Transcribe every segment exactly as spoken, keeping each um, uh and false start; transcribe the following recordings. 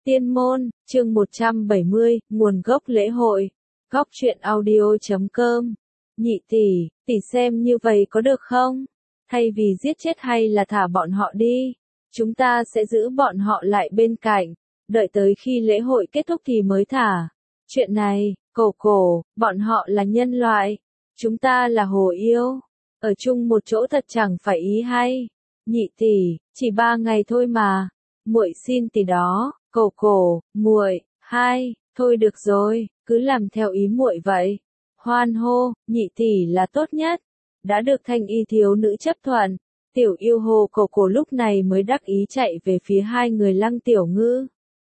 Tiên môn, chương một trăm bảy mươi, nguồn gốc lễ hội. Góc truyện audio chấm com. Nhị tỷ, tỷ xem như vậy có được không? Thay vì giết chết hay là thả bọn họ đi, chúng ta sẽ giữ bọn họ lại bên cạnh, đợi tới khi lễ hội kết thúc thì mới thả. Chuyện này, cổ cổ, bọn họ là nhân loại, chúng ta là hồ yêu, ở chung một chỗ thật chẳng phải ý hay. Nhị tỷ, chỉ ba ngày thôi mà, muội xin tỷ đó. Cổ cổ, muội, hai, thôi được rồi, cứ làm theo ý muội vậy. Hoan hô, nhị tỷ là tốt nhất. Đã được thanh y thiếu nữ chấp thuận, tiểu yêu hồ cổ cổ lúc này mới đắc ý chạy về phía hai người Lăng Tiểu Ngư.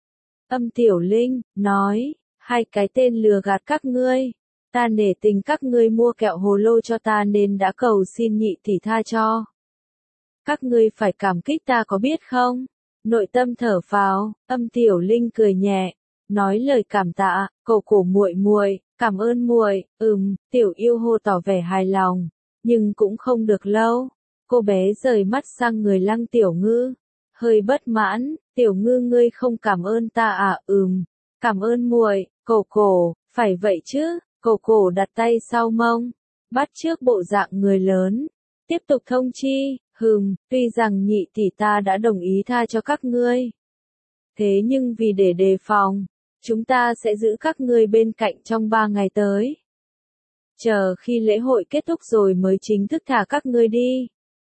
Âm Tiểu Linh, nói, hai cái tên lừa gạt các ngươi. Ta nể tình các ngươi mua kẹo hồ lô cho ta nên đã cầu xin nhị tỷ tha cho. Các ngươi phải cảm kích ta có biết không? Nội tâm thở phào, Âm Tiểu Linh cười nhẹ, nói lời cảm tạ, cổ cổ muội muội, cảm ơn muội. Ừm, tiểu yêu hồ tỏ vẻ hài lòng, nhưng cũng không được lâu. Cô bé rời mắt sang người Lăng Tiểu Ngư, hơi bất mãn, Tiểu Ngư ngươi không cảm ơn ta à? Ừm, cảm ơn muội. Cổ cổ, phải vậy chứ? Cổ cổ đặt tay sau mông, bắt chước bộ dạng người lớn, tiếp tục thông chi. Hừm, tuy rằng nhị tỷ ta đã đồng ý tha cho các ngươi. Thế nhưng vì để đề phòng, chúng ta sẽ giữ các ngươi bên cạnh trong ba ngày tới. Chờ khi lễ hội kết thúc rồi mới chính thức thả các ngươi đi.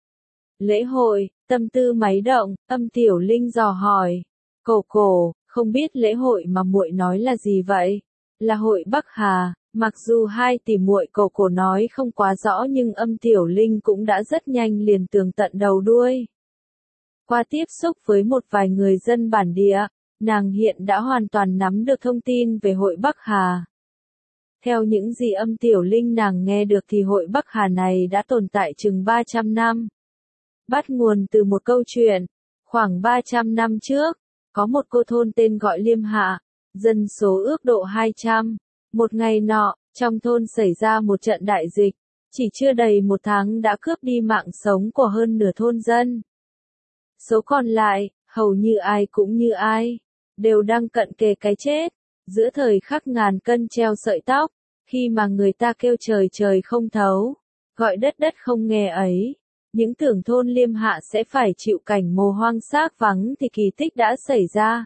Lễ hội, tâm tư máy động, Âm Tiểu Linh dò hỏi. Cổ cổ, không biết lễ hội mà muội nói là gì vậy? Là hội Bắc Hà. Mặc dù hai tỷ muội cổ cổ nói không quá rõ nhưng Âm Tiểu Linh cũng đã rất nhanh liền tường tận đầu đuôi. Qua tiếp xúc với một vài người dân bản địa, nàng hiện đã hoàn toàn nắm được thông tin về hội Bắc Hà. Theo những gì Âm Tiểu Linh nàng nghe được thì hội Bắc Hà này đã tồn tại chừng ba trăm năm. Bắt nguồn từ một câu chuyện, khoảng ba trăm năm trước, có một cô thôn tên gọi Liêm Hạ, dân số ước độ hai trăm. Một ngày nọ, trong thôn xảy ra một trận đại dịch, chỉ chưa đầy một tháng đã cướp đi mạng sống của hơn nửa thôn dân. Số còn lại, hầu như ai cũng như ai, đều đang cận kề cái chết, giữa thời khắc ngàn cân treo sợi tóc, khi mà người ta kêu trời trời không thấu, gọi đất đất không nghe ấy. Những tưởng thôn Liêm Hạ sẽ phải chịu cảnh mồ hoang xác vắng thì kỳ tích đã xảy ra.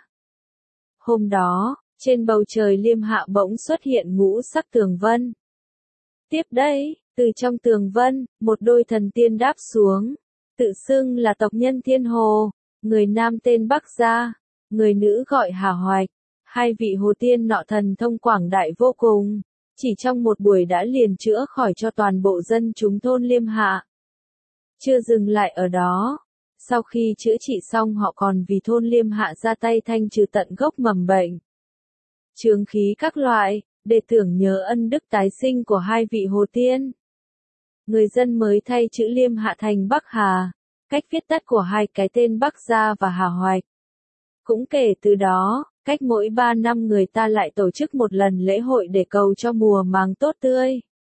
Hôm đó, trên bầu trời Liêm Hạ bỗng xuất hiện ngũ sắc tường vân. Tiếp đây, từ trong tường vân, một đôi thần tiên đáp xuống, tự xưng là tộc nhân Thiên Hồ, người nam tên Bắc Gia, người nữ gọi Hà Hoạch. Hai vị hồ tiên nọ thần thông quảng đại vô cùng, chỉ trong một buổi đã liền chữa khỏi cho toàn bộ dân chúng thôn Liêm Hạ. Chưa dừng lại ở đó, sau khi chữa trị xong họ còn vì thôn Liêm Hạ ra tay thanh trừ tận gốc mầm bệnh, chướng khí các loại, để tưởng nhớ ân đức tái sinh của hai vị hồ tiên. Người dân mới thay chữ Liêm Hạ thành Bắc Hà, cách viết tắt của hai cái tên Bắc Gia và Hà Hoạch. Cũng kể từ đó, cách mỗi ba năm người ta lại tổ chức một lần lễ hội để cầu cho mùa màng tốt tươi.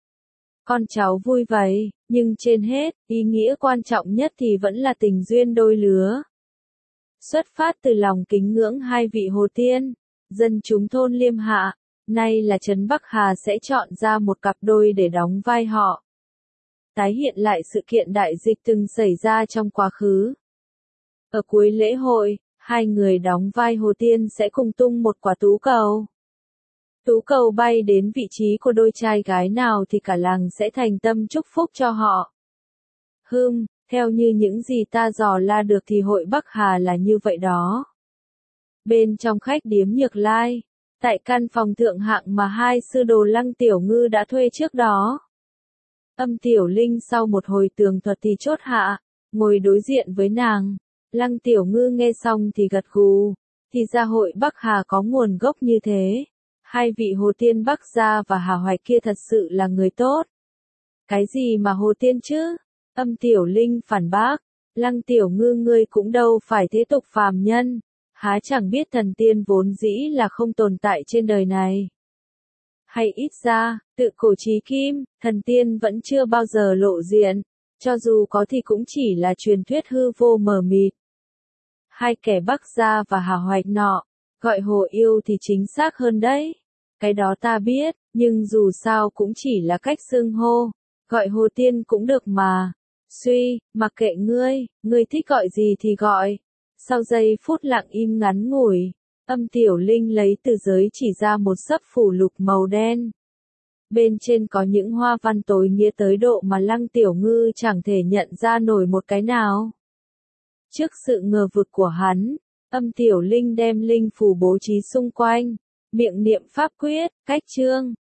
Con cháu vui vậy, nhưng trên hết, ý nghĩa quan trọng nhất thì vẫn là tình duyên đôi lứa. Xuất phát từ lòng kính ngưỡng hai vị hồ tiên, dân chúng thôn Liêm Hạ, nay là trấn Bắc Hà sẽ chọn ra một cặp đôi để đóng vai họ. Tái hiện lại sự kiện đại dịch từng xảy ra trong quá khứ. Ở cuối lễ hội, hai người đóng vai hồ tiên sẽ cùng tung một quả tú cầu. Tú cầu bay đến vị trí của đôi trai gái nào thì cả làng sẽ thành tâm chúc phúc cho họ. Hừm, theo như những gì ta dò la được thì hội Bắc Hà là như vậy đó. Bên trong khách điếm Nhược Lai, tại căn phòng thượng hạng mà hai sư đồ Lăng Tiểu Ngư đã thuê trước đó. Âm Tiểu Linh sau một hồi tường thuật thì chốt hạ, ngồi đối diện với nàng. Lăng Tiểu Ngư nghe xong thì gật gù, thì ra hội Bắc Hà có nguồn gốc như thế. Hai vị hồ tiên Bắc Gia và Hà Hoạch kia thật sự là người tốt. Cái gì mà hồ tiên chứ? Âm Tiểu Linh phản bác, Lăng Tiểu Ngư ngươi cũng đâu phải thế tục phàm nhân, há chẳng biết thần tiên vốn dĩ là không tồn tại trên đời này. Hay ít ra, tự cổ chí kim, thần tiên vẫn chưa bao giờ lộ diện, cho dù có thì cũng chỉ là truyền thuyết hư vô mờ mịt. Hai kẻ Bắc Gia và Hà Hoạch nọ, Gọi Hồ Yêu thì chính xác hơn đấy. Cái đó ta biết, nhưng dù sao cũng chỉ là cách xưng hô. Gọi Hồ Tiên cũng được mà. Suy, mặc kệ ngươi, ngươi thích gọi gì thì gọi. Sau giây phút lặng im ngắn ngủi, Âm Tiểu Linh lấy từ giới chỉ ra một sấp phủ lục màu đen. Bên trên có những hoa văn tối nghĩa tới độ mà Lăng Tiểu Ngư chẳng thể nhận ra nổi một cái nào. Trước sự ngờ vực của hắn, Âm Tiểu Linh đem linh phù bố trí xung quanh, miệng niệm pháp quyết, cách chương.